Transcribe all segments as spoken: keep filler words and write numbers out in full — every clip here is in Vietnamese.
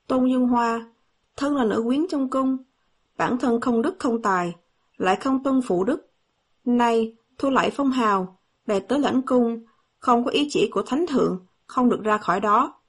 Tôn Dương Hoa, thân là nữ quyến trong cung, bản thân không đức không tài, lại không tuân phụ đức. Nay, thu lại phong hào, để tới lãnh cung, không có ý chỉ của thánh thượng, không được ra khỏi đó.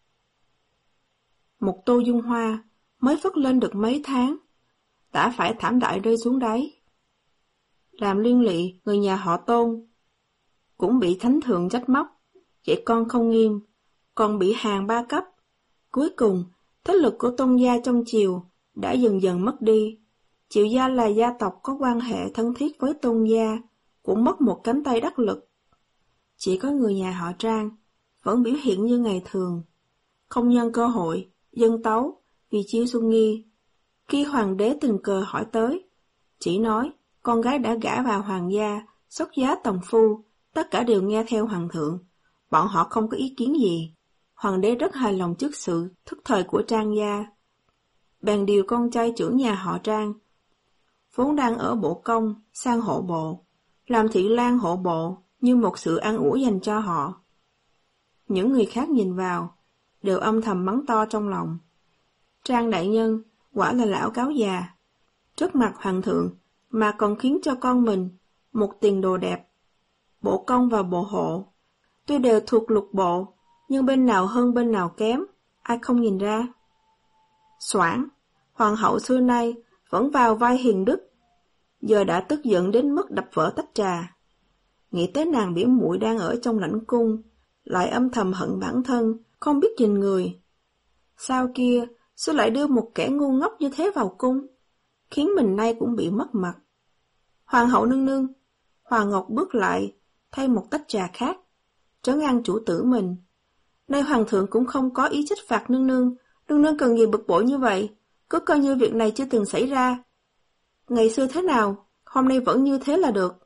Một Tô Dương Hoa mới phất lên được mấy tháng, đã phải thảm đại rơi xuống đáy. Làm liên lị người nhà họ Tôn, cũng bị thánh thượng trách móc, dạy con không nghiêm, còn bị hàng ba cấp. Cuối cùng, thế lực của Tôn gia trong triều đã dần dần mất đi. Triệu gia là gia tộc có quan hệ thân thiết với Tôn gia, cũng mất một cánh tay đắc lực. Chỉ có người nhà họ Trang vẫn biểu hiện như ngày thường, không nhân cơ hội dâng tấu vì Chiêu Xuân Nghi. Khi hoàng đế tình cờ hỏi tới, chỉ nói con gái đã gả vào hoàng gia, xuất giá tòng phu, tất cả đều nghe theo hoàng thượng, bọn họ không có ý kiến gì. Hoàng đế rất hài lòng trước sự thức thời của Trang gia, bèn điều con trai trưởng nhà họ Trang, vốn đang ở bộ công, sang hộ bộ, làm thị lang hộ bộ như một sự an ủi dành cho họ. Những người khác nhìn vào, đều âm thầm mắng to trong lòng. Trang đại nhân, quả là lão cáo già. Trước mặt hoàng thượng, mà còn khiến cho con mình một tiền đồ đẹp. Bộ công và bộ hộ, tuy đều thuộc lục bộ, nhưng bên nào hơn bên nào kém, ai không nhìn ra. Soảng, hoàng hậu xưa nay vẫn vào vai hiền đức, giờ đã tức giận đến mức đập vỡ tách trà. Nghĩ tới nàng biểu muội đang ở trong lãnh cung, lại âm thầm hận bản thân, không biết nhìn người. Sao kia, sao lại đưa một kẻ ngu ngốc như thế vào cung, khiến mình nay cũng bị mất mặt. Hoàng hậu nương nương, Hoàng Ngọc bước lại, thay một tách trà khác, trấn an chủ tử mình. Nay hoàng thượng cũng không có ý trách phạt nương nương, nương nương cần gì bực bội như vậy, cứ coi như việc này chưa từng xảy ra. Ngày xưa thế nào, hôm nay vẫn như thế là được.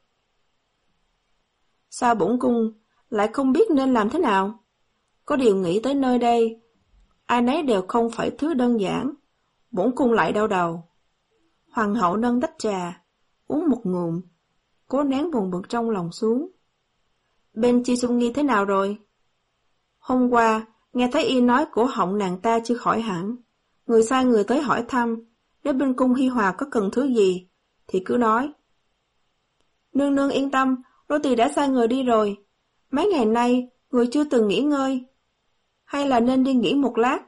Sao bổn cung lại không biết nên làm thế nào? Có điều nghĩ tới nơi đây, ai nấy đều không phải thứ đơn giản, bổn cung lại đau đầu. Hoàng hậu nâng tách trà, uống một ngụm, cố nén buồn bực trong lòng xuống. Bên Chi Xuân Nghi thế nào rồi? Hôm qua, nghe thấy y nói cổ họng nàng ta chưa khỏi hẳn. Người sai người tới hỏi thăm, nếu bên cung Hi Hòa có cần thứ gì, thì cứ nói. Nương nương yên tâm, nô tỳ đã sai người đi rồi. Mấy ngày nay, người chưa từng nghỉ ngơi. Hay là nên đi nghỉ một lát?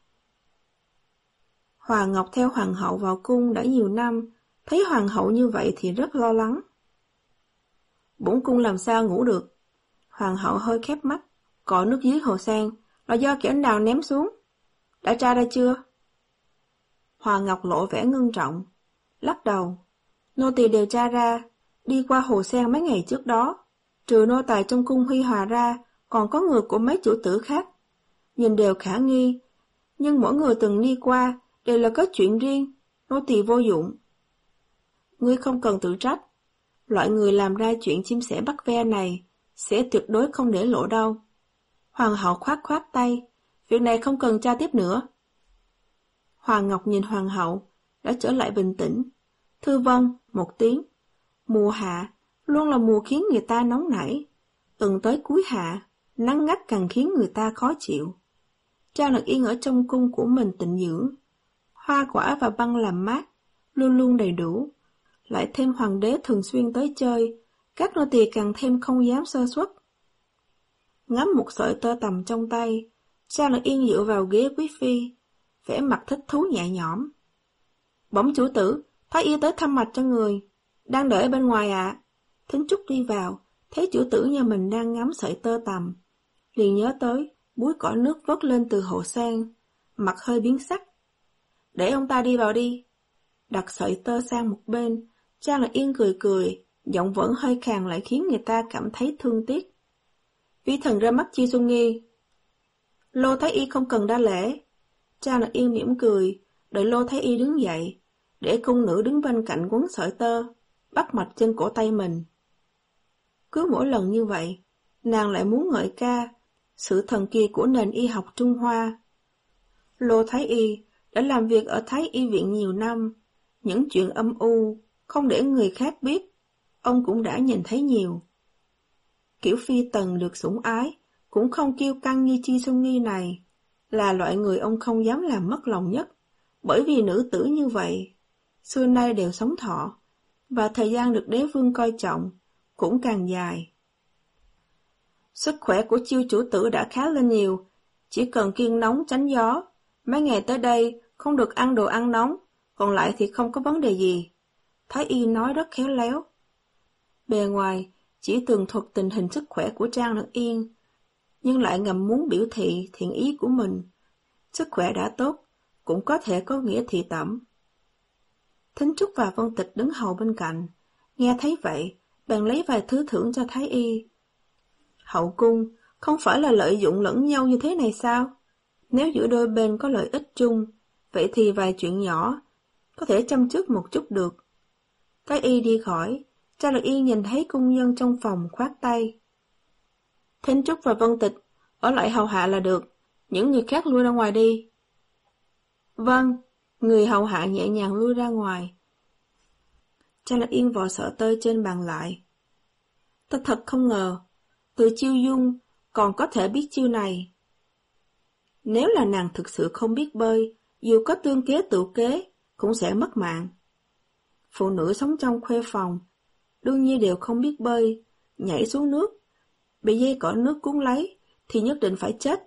Hòa Ngọc theo hoàng hậu vào cung đã nhiều năm, thấy hoàng hậu như vậy thì rất lo lắng. Bổn cung làm sao ngủ được? Hoàng hậu hơi khép mắt, cọ nước dưới hồ sen, là do kẻ nào ném xuống? Đã tra ra chưa? Hòa Ngọc lộ vẻ ngưng trọng, lắc đầu. Nô tỳ điều tra ra, đi qua hồ sen mấy ngày trước đó, trừ nô tài trong cung Huy Hòa ra, còn có người của mấy chủ tử khác. Nhìn đều khả nghi, nhưng mỗi người từng đi qua đều là có chuyện riêng, nô tỳ vô dụng. Ngươi không cần tự trách, loại người làm ra chuyện chim sẻ bắt ve này sẽ tuyệt đối không để lộ đâu. Hoàng hậu khoát khoát tay, việc này không cần tra tiếp nữa. Hoàng Ngọc nhìn hoàng hậu, đã trở lại bình tĩnh. Thư vâng, một tiếng. Mùa hạ, luôn là mùa khiến người ta nóng nảy. Từng tới cuối hạ, nắng gắt càng khiến người ta khó chịu. Trang Lật Yên ở trong cung của mình tịnh dưỡng. Hoa quả và băng làm mát, luôn luôn đầy đủ. Lại thêm hoàng đế thường xuyên tới chơi, các nô tỳ càng thêm không dám sơ suất. Ngắm một sợi tơ tằm trong tay, Trang Lật Yên dựa vào ghế quý phi, vẻ mặt thích thú nhẹ nhõm. Bẩm chủ tử, thái y tới thăm mạch cho người, đang đợi ở bên ngoài ạ. À. Thính Trúc đi vào, thấy chủ tử nhà mình đang ngắm sợi tơ tằm, liền nhớ tới búi cỏ nước vớt lên từ hồ sen, mặt hơi biến sắc. Để ông ta đi vào đi. Đặt sợi tơ sang một bên, Trang Lật Yên cười cười, giọng vẫn hơi khàn lại khiến người ta cảm thấy thương tiếc. Vi thần ra mắt Chi Xuân Nghi. Lô Thái Y không cần đa lễ. Trang Lật Yên mỉm cười, đợi Lô Thái Y đứng dậy, để cung nữ đứng bên cạnh quấn sợi tơ, bắt mạch trên cổ tay mình. Cứ mỗi lần như vậy, nàng lại muốn ngợi ca sự thần kỳ của nền y học Trung Hoa. Lô Thái Y đã làm việc ở Thái Y viện nhiều năm, những chuyện âm u không để người khác biết, ông cũng đã nhìn thấy nhiều. Kiểu phi tần được sủng ái, cũng không kiêu căng như Chi Xuân Nghi này, là loại người ông không dám làm mất lòng nhất, bởi vì nữ tử như vậy, xưa nay đều sống thọ, và thời gian được đế vương coi trọng, cũng càng dài. Sức khỏe của Chiêu chủ tử đã khá lên nhiều, chỉ cần kiêng nóng tránh gió, mấy ngày tới đây không được ăn đồ ăn nóng, còn lại thì không có vấn đề gì. Thái y nói rất khéo léo. Bề ngoài chỉ tường thuật tình hình sức khỏe của Trang Lật Yên, nhưng lại ngầm muốn biểu thị thiện ý của mình. Sức khỏe đã tốt, cũng có thể có nghĩa thị tẩm. Thính Trúc và Vân Tịch đứng hầu bên cạnh, nghe thấy vậy, bèn lấy vài thứ thưởng cho Thái y. Hậu cung không phải là lợi dụng lẫn nhau như thế này sao? Nếu giữa đôi bên có lợi ích chung, vậy thì vài chuyện nhỏ có thể chăm chút một chút được. Thái y đi khỏi, Trang Lật Yên nhìn thấy cung nhân trong phòng khoát tay. Thính Trúc và Vân Tịch ở lại hầu hạ là được, những người khác lui ra ngoài đi. Vâng, người hầu hạ nhẹ nhàng lui ra ngoài. Trang Lật Yên vò sợi tơ trên bàn lại. Ta thật không ngờ, Từ Chiêu Dung còn có thể biết chiêu này. Nếu là nàng thực sự không biết bơi, dù có tương kế tự kế, cũng sẽ mất mạng. Phụ nữ sống trong khuê phòng, đương nhiên đều không biết bơi, nhảy xuống nước, bị dây cỏ nước cuốn lấy, thì nhất định phải chết.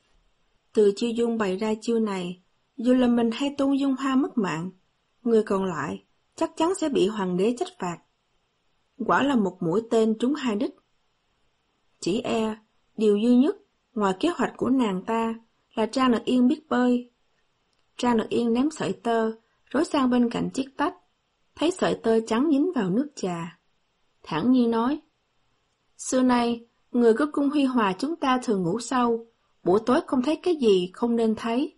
Từ Chiêu Dung bày ra chiêu này, dù là mình hay Tôn Dung Hoa mất mạng, người còn lại chắc chắn sẽ bị hoàng đế trách phạt. Quả là một mũi tên trúng hai đích. Chỉ e, điều duy nhất ngoài kế hoạch của nàng ta là Trang Lật Yên biết bơi. Trang Lật Yên ném sợi tơ, rối sang bên cạnh chiếc tách, thấy sợi tơ trắng dính vào nước trà. Thản nhiên nói, xưa nay, người có cung Huy Hòa chúng ta thường ngủ sâu, buổi tối không thấy cái gì không nên thấy.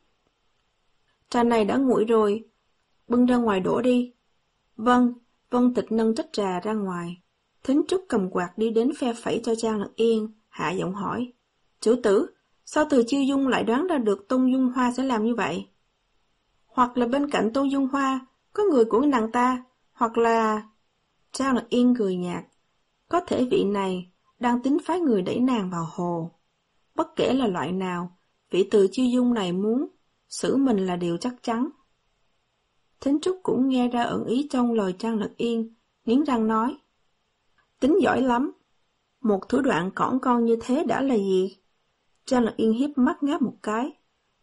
Trà này đã nguội rồi, bưng ra ngoài đổ đi. Vâng, Vân Tịch nâng tách trà ra ngoài. Thính Trúc cầm quạt đi đến phe phẩy cho Trang Lật Yên, hạ giọng hỏi, chủ tử, sao Từ Chiêu Dung lại đoán ra được Tôn Dung Hoa sẽ làm như vậy? Hoặc là bên cạnh Tôn Dung Hoa có người của nàng ta, hoặc là... Trang Lật Yên cười nhạt, có thể vị này đang tính phái người đẩy nàng vào hồ. Bất kể là loại nào, vị Từ Chiêu Dung này muốn xử mình là điều chắc chắn. Thính Trúc cũng nghe ra ẩn ý trong lời Trang Lật Yên, nghiến răng nói, tính giỏi lắm, một thủ đoạn cỏn con như thế đã là gì? Trang Lật Yên hiếp mắt ngáp một cái.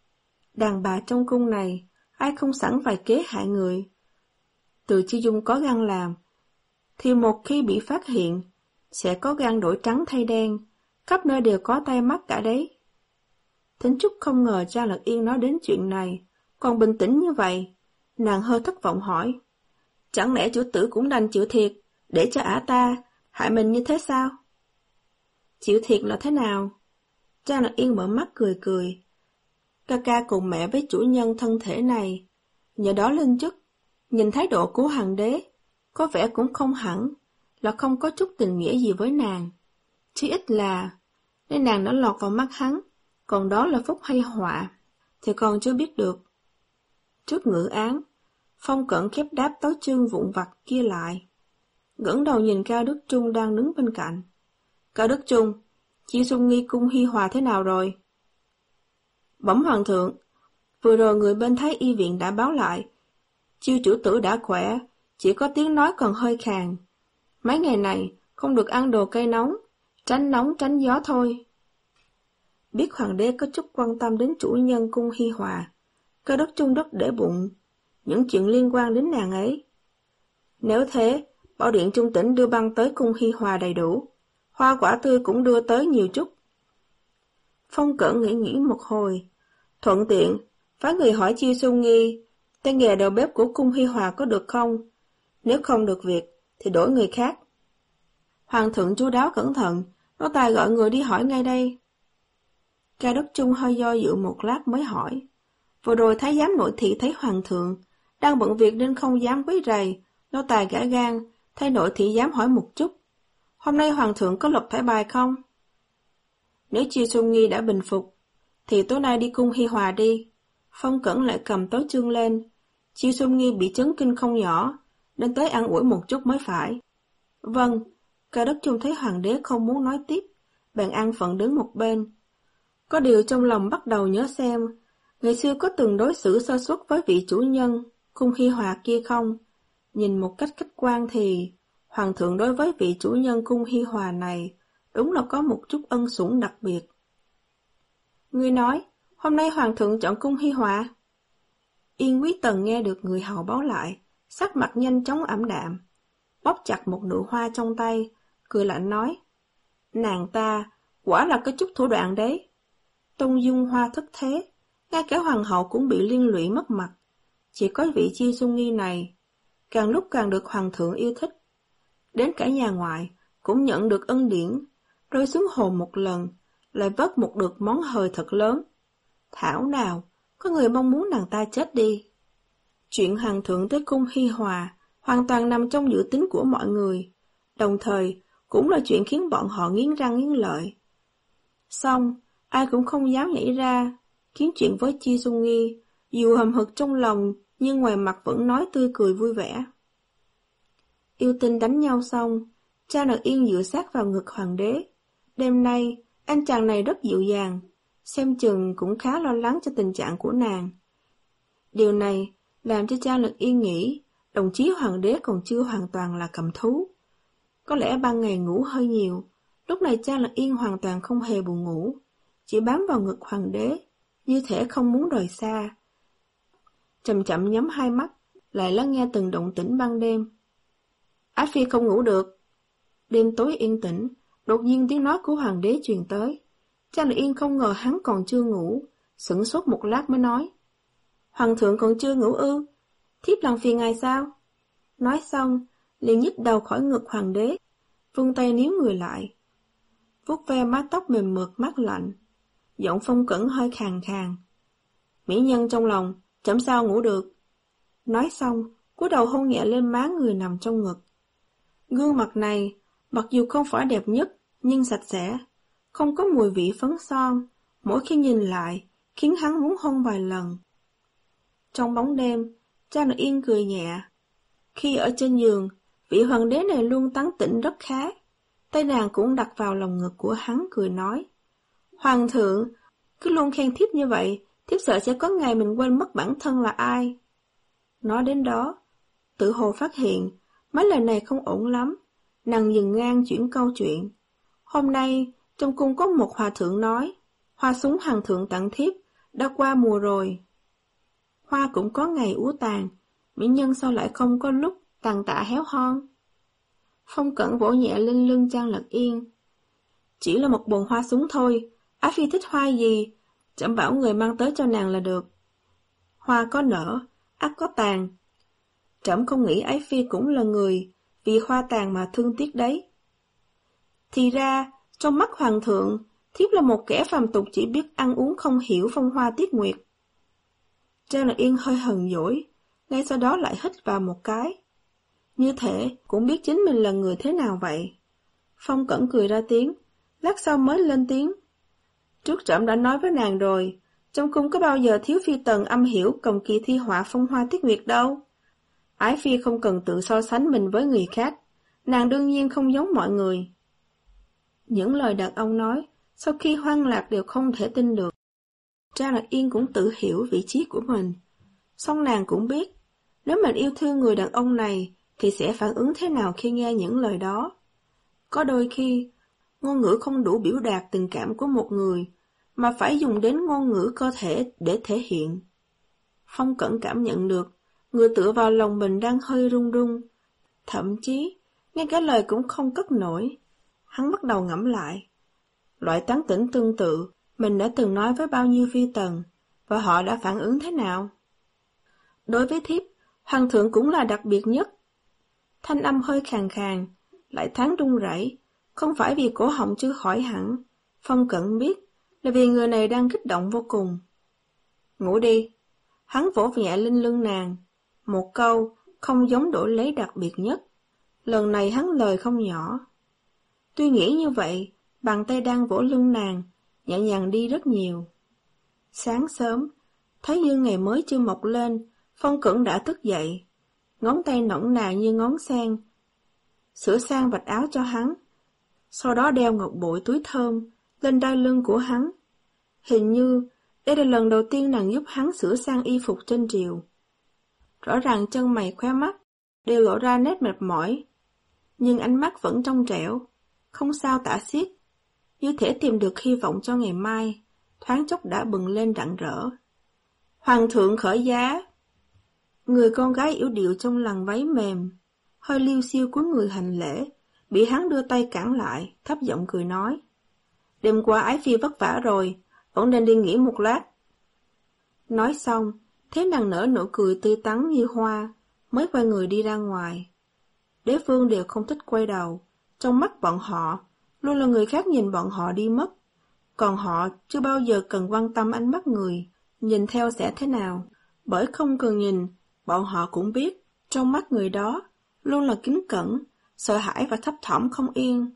Đàn bà trong cung này, ai không sẵn vài kế hại người. Từ Chiêu Dung có gan làm, thì một khi bị phát hiện, sẽ có gan đổi trắng thay đen, khắp nơi đều có tay mắt cả đấy. Thính Trúc không ngờ Trang Lật Yên nói đến chuyện này, còn bình tĩnh như vậy, nàng hơi thất vọng hỏi, chẳng lẽ chủ tử cũng đành chịu thiệt, để cho ả ta hại mình như thế sao? Chịu thiệt là thế nào? Trang Lật Yên mở mắt cười cười. Ca ca cùng mẹ với chủ nhân thân thể này, nhờ đó lên chức, nhìn thái độ của hoàng đế, có vẻ cũng không hẳn là không có chút tình nghĩa gì với nàng. Chỉ ít là, nếu nàng đã lọt vào mắt hắn, còn đó là phúc hay họa, thì còn chưa biết được. Trước ngự án, Phong Cẩn khép đáp tấu chương vụn vặt kia lại. Ngẩng đầu nhìn Cao Đức Trung đang đứng bên cạnh. Cao Đức Trung, Chiêu Xuân Nghi cung Hi Hòa thế nào rồi? Bẩm hoàng thượng, vừa rồi người bên Thái y viện đã báo lại, Chiêu chủ tử đã khỏe, chỉ có tiếng nói còn hơi khàn. Mấy ngày này không được ăn đồ cây nóng, tránh nóng tránh gió thôi. Biết hoàng đế có chút quan tâm đến chủ nhân cung Hi Hòa, Cao Đức Trung rất để bụng những chuyện liên quan đến nàng ấy. Nếu thế, bảo điện Trung Tĩnh đưa băng tới cung Hi Hòa đầy đủ, hoa quả tươi cũng đưa tới nhiều chút. Phong Cẩn nghĩ nghĩ một hồi, thuận tiện, phái người hỏi Chiêu Xuân Nghi, tay nghề đầu bếp của cung Hi Hòa có được không? Nếu không được việc, thì đổi người khác. Hoàng thượng chú đáo cẩn thận, nô tài gọi người đi hỏi ngay đây. Cao Đức Trung hơi do dự một lát mới hỏi. Vừa rồi thái giám nội thị thấy hoàng thượng đang bận việc nên không dám quấy rầy, nô tài gã gan, thay nội thị dám hỏi một chút. Hôm nay hoàng thượng có lập thẻ bài không? Nếu Chiêu Xuân Nghi đã bình phục, thì tối nay đi cung Hi Hòa đi. Phong Cẩn lại cầm tấu chương lên. Chiêu Xuân Nghi bị chấn kinh không nhỏ, nên tới ăn ủi một chút mới phải. Vâng, Cao Đức Trung thấy hoàng đế không muốn nói tiếp, bèn ăn phận đứng một bên. Có điều trong lòng bắt đầu nhớ xem, ngày xưa có từng đối xử sơ suất với vị chủ nhân, Cung Hi Hòa kia không? Nhìn một cách khách quan thì, Hoàng thượng đối với vị chủ nhân Cung Hi Hòa này, đúng là có một chút ân sủng đặc biệt. Ngươi nói, hôm nay Hoàng thượng chọn Cung Hi Hòa? Yên Quý Tần nghe được người hầu báo lại, sắc mặt nhanh chóng ảm đạm, bóp chặt một nụ hoa trong tay, cười lạnh nói, nàng ta, quả là có chút thủ đoạn đấy. Tung dung hoa thất thế, ngay cả hoàng hậu cũng bị liên lụy mất mặt. Chỉ có vị Chi Xuân Nghi này, càng lúc càng được hoàng thượng yêu thích. Đến cả nhà ngoại cũng nhận được ân điển, rơi xuống hồ một lần, lại vớt một được món hời thật lớn. Thảo nào, có người mong muốn nàng ta chết đi. Chuyện hoàng thượng tới Cung Hi Hòa hoàn toàn nằm trong dự tính của mọi người, đồng thời cũng là chuyện khiến bọn họ nghiến răng nghiến lợi. Xong, ai cũng không dám nhảy ra, kiếm chuyện với Chi Xuân Nghi, dù hầm hực trong lòng nhưng ngoài mặt vẫn nói tươi cười vui vẻ. Yêu tinh đánh nhau xong, Cha Nặc Yên dựa sát vào ngực hoàng đế. Đêm nay, anh chàng này rất dịu dàng, xem chừng cũng khá lo lắng cho tình trạng của nàng. Điều này làm cho Cha Nặc Yên nghĩ đồng chí hoàng đế còn chưa hoàn toàn là cầm thú. Có lẽ ban ngày ngủ hơi nhiều, lúc này Cha Nặc Yên hoàn toàn không hề buồn ngủ, chỉ bám vào ngực hoàng đế, như thể không muốn rời xa. Chậm chậm nhắm hai mắt, lại lắng nghe từng động tĩnh ban đêm. Á Phi không ngủ được. Đêm tối yên tĩnh, đột nhiên tiếng nói của hoàng đế truyền tới. Cha Nặc Yên không ngờ hắn còn chưa ngủ, sửng sốt một lát mới nói. Hoàng thượng còn chưa ngủ ư? Thiếp làm phiền ngài sao? Nói xong, liền nhích đầu khỏi ngực hoàng đế, vươn tay níu người lại. Vuốt ve mái tóc mềm mượt mát lạnh, giọng Phong Cẩn hơi khàn khàn. Mỹ nhân trong lòng, chậm sao ngủ được. Nói xong, cúi đầu hôn nhẹ lên má người nằm trong ngực. Gương mặt này, mặc dù không phải đẹp nhất, nhưng sạch sẽ, không có mùi vị phấn son, mỗi khi nhìn lại, khiến hắn muốn hôn vài lần. Trong bóng đêm, Cha Nặc Yên cười nhẹ. Khi ở trên giường, vị hoàng đế này luôn tán tỉnh rất khá. Tay nàng cũng đặt vào lòng ngực của hắn cười nói. Hoàng thượng, cứ luôn khen thiếp như vậy, thiếp sợ sẽ có ngày mình quên mất bản thân là ai. Nói đến đó, tự hồ phát hiện, mấy lời này không ổn lắm, nàng dừng ngang chuyển câu chuyện. Hôm nay, trong cung có một hòa thượng nói, hoa súng hoàng thượng tặng thiếp, đã qua mùa rồi. Hoa cũng có ngày úa tàn, mỹ nhân sao lại không có lúc tàn tạ héo hon. Phong Cẩn vỗ nhẹ lên lưng Cha Nặc Yên. Chỉ là một bồn hoa súng thôi, Á Phi thích hoa gì, chẳng bảo người mang tới cho nàng là được. Hoa có nở, ắt có tàn. Trẫm không nghĩ Ái Phi cũng là người, vì hoa tàn mà thương tiếc đấy. Thì ra, trong mắt hoàng thượng, thiếp là một kẻ phàm tục chỉ biết ăn uống không hiểu phong hoa tiết nguyệt. Cha Nặc Yên hơi hờn dỗi, ngay sau đó lại hít vào một cái. Như thể cũng biết chính mình là người thế nào vậy. Phong Cẩn cười ra tiếng, lát sau mới lên tiếng. Trước trẫm đã nói với nàng rồi, trong cung có bao giờ thiếu phi tần âm hiểu cầm kỳ thi họa phong hoa tiết nguyệt đâu. Ái Phi không cần tự so sánh mình với người khác, nàng đương nhiên không giống mọi người. Những lời đàn ông nói, sau khi hoang lạc đều không thể tin được. Cha Nặc Yên cũng tự hiểu vị trí của mình. Song nàng cũng biết, nếu mình yêu thương người đàn ông này, thì sẽ phản ứng thế nào khi nghe những lời đó. Có đôi khi, ngôn ngữ không đủ biểu đạt tình cảm của một người, mà phải dùng đến ngôn ngữ cơ thể để thể hiện. Phong Cẩn cảm nhận được, người tựa vào lòng mình đang hơi run run, thậm chí, ngay cả lời cũng không cất nổi. Hắn bắt đầu ngẫm lại. Loại tán tỉnh tương tự, mình đã từng nói với bao nhiêu phi tần, và họ đã phản ứng thế nào? Đối với thiếp, hoàng thượng cũng là đặc biệt nhất. Thanh âm hơi khàn khàn, lại thoáng run rẩy, không phải vì cổ họng chưa khỏi hẳn. Phong Cẩn biết, là vì người này đang kích động vô cùng. Ngủ đi. Hắn vỗ nhẹ lên lưng nàng. Một câu, không giống đổi lấy đặc biệt nhất. Lần này hắn lời không nhỏ. Tuy nghĩ như vậy, bàn tay đang vỗ lưng nàng, nhẹ nhàng đi rất nhiều. Sáng sớm, thấy dương ngày mới chưa mọc lên, Phong Cẩn đã thức dậy. Ngón tay nõn nà như ngón sen, sửa sang vạch áo cho hắn, sau đó đeo ngọc bội túi thơm lên đai lưng của hắn. Hình như đây là lần đầu tiên nàng giúp hắn sửa sang y phục trên triều. Rõ ràng chân mày khóe mắt đều lộ ra nét mệt mỏi, nhưng ánh mắt vẫn trong trẻo, không sao tả xiết, như thể tìm được hy vọng cho ngày mai, thoáng chốc đã bừng lên rạng rỡ. Hoàng thượng khởi giá. Người con gái yểu điệu trong làn váy mềm, hơi liêu xiêu của người hành lễ, bị hắn đưa tay cản lại, thấp giọng cười nói. Đêm qua ái phi vất vả rồi, vẫn nên đi nghỉ một lát. Nói xong, thấy nàng nở nụ cười tươi tắn như hoa, mới quay người đi ra ngoài. Đế vương đều không thích quay đầu, trong mắt bọn họ, luôn là người khác nhìn bọn họ đi mất, còn họ chưa bao giờ cần quan tâm ánh mắt người, nhìn theo sẽ thế nào, bởi không cần nhìn, bọn họ cũng biết, trong mắt người đó, luôn là kính cẩn, sợ hãi và thấp thỏm không yên.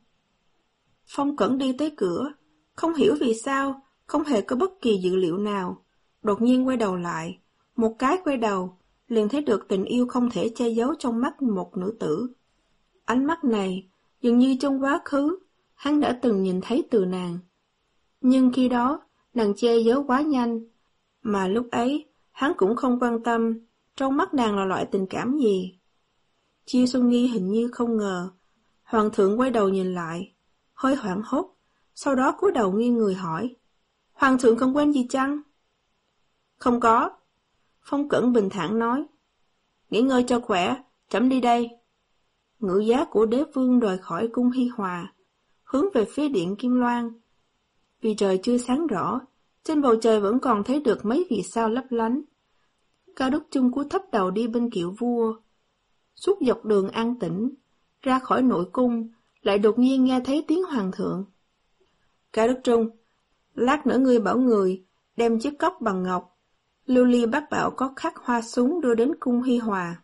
Phong Cẩn đi tới cửa, không hiểu vì sao, không hề có bất kỳ dự liệu nào, đột nhiên quay đầu lại, một cái quay đầu, liền thấy được tình yêu không thể che giấu trong mắt một nữ tử. Ánh mắt này, dường như trong quá khứ, hắn đã từng nhìn thấy từ nàng. Nhưng khi đó, nàng che giấu quá nhanh, mà lúc ấy, hắn cũng không quan tâm, trong mắt nàng là loại tình cảm gì. Chiêu Xuân Nghi hình như không ngờ, Hoàng thượng quay đầu nhìn lại, hơi hoảng hốt, sau đó cúi đầu nghiêng người hỏi, Hoàng thượng không quên gì chăng? Không có. Phong Cẩn bình thản nói, nghỉ ngơi cho khỏe, trẫm đi đây. Ngự giá của đế vương rời khỏi cung Hi Hòa, hướng về phía điện Kim Loan. Vì trời chưa sáng rõ, trên bầu trời vẫn còn thấy được mấy vì sao lấp lánh. Cao Đức Chung cúi thấp đầu đi bên kiệu vua. Suốt dọc đường an tĩnh, ra khỏi nội cung, lại đột nhiên nghe thấy tiếng hoàng thượng. Cao Đức Trung, lát nữa ngươi bảo người, đem chiếc cốc bằng ngọc, lưu ly bát bảo có khắc hoa súng đưa đến cung Hi Hòa.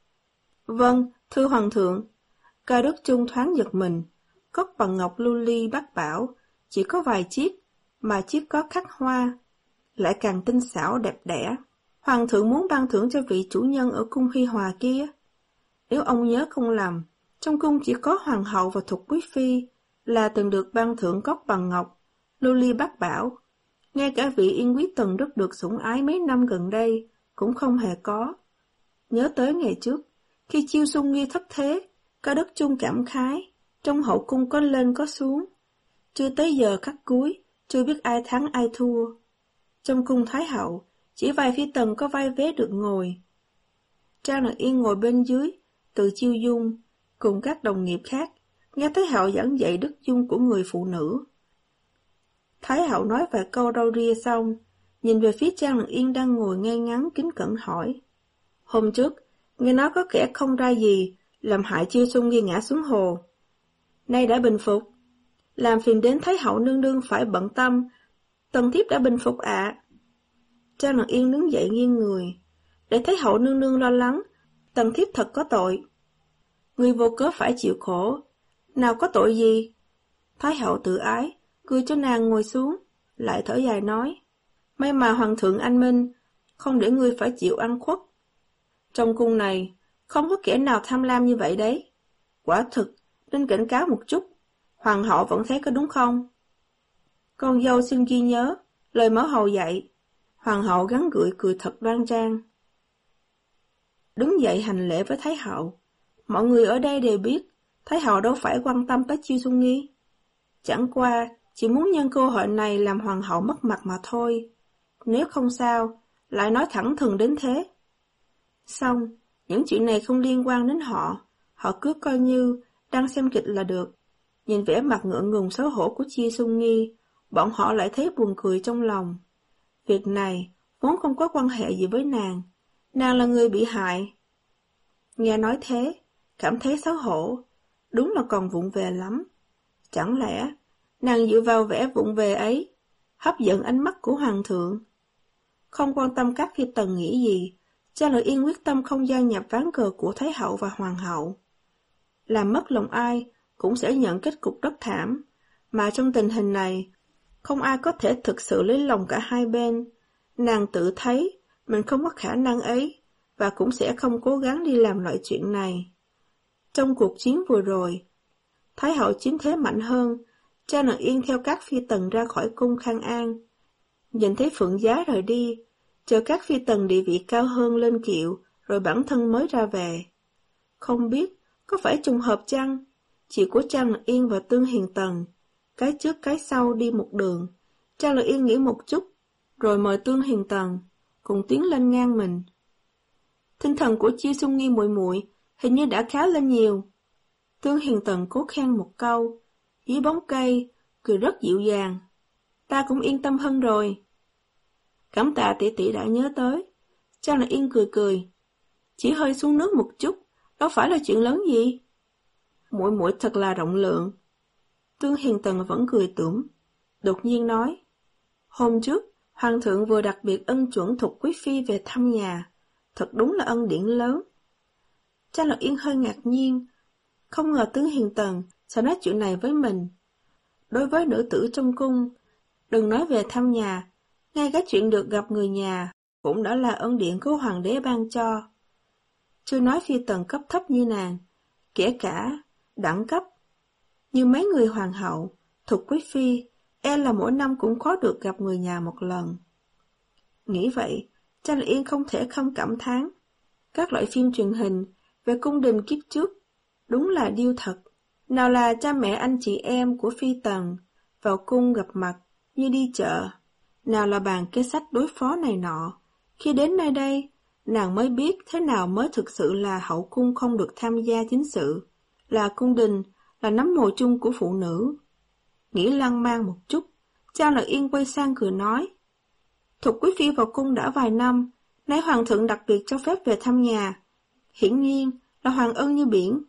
Vâng, thưa hoàng thượng. Cao Đức Trung thoáng giật mình, cốc bằng ngọc lưu ly bát bảo, chỉ có vài chiếc, mà chiếc có khắc hoa, lại càng tinh xảo đẹp đẽ. Hoàng thượng muốn ban thưởng cho vị chủ nhân ở cung Hi Hòa kia. Nếu ông nhớ không lầm, trong cung chỉ có hoàng hậu và thục quý phi là từng được ban thưởng cốc bằng ngọc, lưu ly bát bảo. Ngay cả vị Yên Quý Tần rất được sủng ái mấy năm gần đây cũng không hề có. Nhớ tới ngày trước, khi Chiêu Xuân Nghi thất thế, Cao Đức Chung cảm khái, trong hậu cung có lên có xuống. Chưa tới giờ khắc cuối, chưa biết ai thắng ai thua. Trong cung Thái hậu, chỉ vài phi tần có vai vế được ngồi. Trang Lạc Yên ngồi bên dưới, tự chiêu dung, cùng các đồng nghiệp khác, nghe Thái hậu giảng dạy đức dung của người phụ nữ. Thái hậu nói vài câu râu ria xong, nhìn về phía Trang Lạc Yên đang ngồi ngay ngắn kính cẩn hỏi. Hôm trước, nghe nói có kẻ không ra gì, làm hại Chiêu Xuân Nghi ngã xuống hồ. Nay đã bình phục, làm phiền đến Thái hậu nương nương phải bận tâm, tần thiếp đã bình phục ạ. À. Trang Lạc Yên đứng dậy nghiêng người, để Thái hậu nương nương lo lắng, tần thiếp thật có tội. Người vô cớ phải chịu khổ, nào có tội gì? Thái hậu tự ái, cười cho nàng ngồi xuống, lại thở dài nói, may mà hoàng thượng anh minh, không để ngươi phải chịu ăn khuất. Trong cung này, không có kẻ nào tham lam như vậy đấy. Quả thực, nên cảnh cáo một chút, hoàng hậu vẫn thấy có đúng không? Con dâu xin ghi nhớ, lời mẫu hầu dạy. Hoàng hậu gắn gượng cười thật đoan trang. Đứng dậy hành lễ với Thái hậu. Mọi người ở đây đều biết, Thái hậu đâu phải quan tâm tới Chiêu Xuân Nghi. Chẳng qua, chỉ muốn nhân cơ hội này làm hoàng hậu mất mặt mà thôi. Nếu không sao, lại nói thẳng thừng đến thế. Xong, những chuyện này không liên quan đến họ, họ cứ coi như đang xem kịch là được. Nhìn vẻ mặt ngượng ngùng xấu hổ của Chiêu Xuân Nghi, bọn họ lại thấy buồn cười trong lòng. Việc này vốn không có quan hệ gì với nàng, nàng là người bị hại. Nghe nói thế, cảm thấy xấu hổ, đúng là còn vụng về lắm. Chẳng lẽ nàng dựa vào vẻ vụng về ấy, hấp dẫn ánh mắt của hoàng thượng? Không quan tâm các phi tần nghĩ gì, Trang Lạc Yên quyết tâm không gia nhập ván cờ của Thái hậu và hoàng hậu. Làm mất lòng ai cũng sẽ nhận kết cục rất thảm, mà trong tình hình này, không ai có thể thực sự lấy lòng cả hai bên. Nàng tự thấy mình không có khả năng ấy, và cũng sẽ không cố gắng đi làm loại chuyện này. Trong cuộc chiến vừa rồi, Thái hậu chiếm thế mạnh hơn, Trang Lạc Yên theo các phi tần ra khỏi cung Khang An. Nhìn thấy Phượng Giá rời đi, chờ các phi tần địa vị cao hơn lên kiệu, rồi bản thân mới ra về. Không biết, có phải trùng hợp chăng? Chị của Trang Lạc Yên và Tương Hiền Tần, cái trước cái sau đi một đường. Trang Lạc Yên nghĩ một chút, rồi mời Tương Hiền Tần, cùng tiến lên ngang mình. Tinh thần của Chi Xuân Nghi muội muội hình như đã khá lên nhiều. Tương Hiền Tần cố khen một câu, dưới bóng cây, cười rất dịu dàng. Ta cũng yên tâm hơn rồi. Cảm tạ tỷ tỷ đã nhớ tới. Trang Lạc Yên cười cười. Chỉ hơi xuống nước một chút, đâu phải là chuyện lớn gì. Muội muội thật là rộng lượng. Tương Hiền Tần vẫn cười tủm, đột nhiên nói. Hôm trước, Hoàng thượng vừa đặc biệt ân chuẩn Thục Quý Phi về thăm nhà. Thật đúng là ân điển lớn. Trang Lạc Yên hơi ngạc nhiên, không ngờ Tương Hiền Tần sẽ nói chuyện này với mình. Đối với nữ tử trong cung, đừng nói về thăm nhà, ngay cái chuyện được gặp người nhà cũng đã là ân điển của hoàng đế ban cho. Chưa nói phi tần cấp thấp như nàng, kể cả đẳng cấp như mấy người hoàng hậu, Thục Quý Phi, e là mỗi năm cũng khó được gặp người nhà một lần. Nghĩ vậy, Trang Lạc Yên không thể không cảm thán. Các loại phim truyền hình về cung đình kiếp trước đúng là điêu thật. Nào là cha mẹ anh chị em của phi tần vào cung gặp mặt như đi chợ, nào là bàn kế sách đối phó này nọ. Khi đến nơi đây, nàng mới biết thế nào mới thực sự là hậu cung không được tham gia chính sự, là cung đình, là nắm mồ chung của phụ nữ. Nghĩ lăng mang một chút, Trang Lạc Yên quay sang cười nói. Thục Quý Phi vào cung đã vài năm, nay hoàng thượng đặc biệt cho phép về thăm nhà. Hiển nhiên là hoàng ân như biển.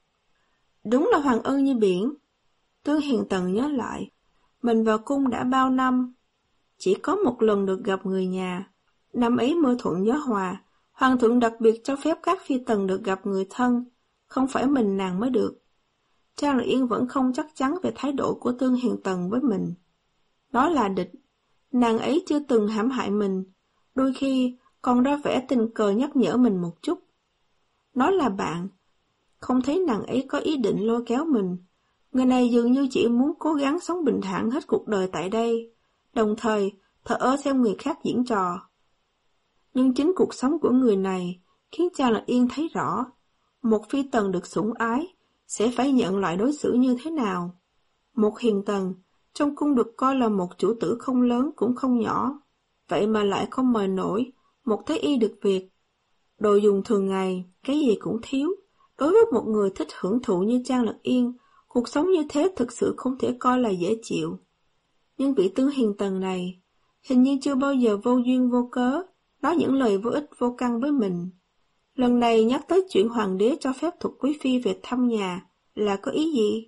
Đúng là hoàng ân như biển. Tương Hiền Tần nhớ lại, mình vào cung đã bao năm, chỉ có một lần được gặp người nhà. Năm ấy mưa thuận gió hòa, hoàng thượng đặc biệt cho phép các phi tần được gặp người thân, không phải mình nàng mới được. Trang Lạc Yên vẫn không chắc chắn về thái độ của Tương Hiền Tần với mình. Đó là địch, nàng ấy chưa từng hãm hại mình, đôi khi còn ra vẻ tình cờ nhắc nhở mình một chút. Nó là bạn, không thấy nàng ấy có ý định lôi kéo mình. Người này dường như chỉ muốn cố gắng sống bình thản hết cuộc đời tại đây, đồng thời thờ ơ xem người khác diễn trò. Nhưng chính cuộc sống của người này khiến Trang Lạc Yên thấy rõ, một phi tần được sủng ái sẽ phải nhận loại đối xử như thế nào. Một hiền tần trong cung được coi là một chủ tử không lớn cũng không nhỏ, vậy mà lại không mời nổi một thái y được việc. Đồ dùng thường ngày, cái gì cũng thiếu. Đối với một người thích hưởng thụ như Trang Lạc Yên, cuộc sống như thế thực sự không thể coi là dễ chịu. Nhưng vị Tương Hiền Tần này, hình như chưa bao giờ vô duyên vô cớ, nói những lời vô ích vô căn với mình. Lần này nhắc tới chuyện hoàng đế cho phép Thục Quý Phi về thăm nhà, là có ý gì?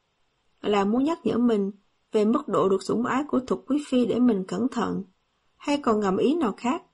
Là muốn nhắc nhở mình về mức độ được sủng ái của Thục Quý Phi để mình cẩn thận, hay còn ngầm ý nào khác?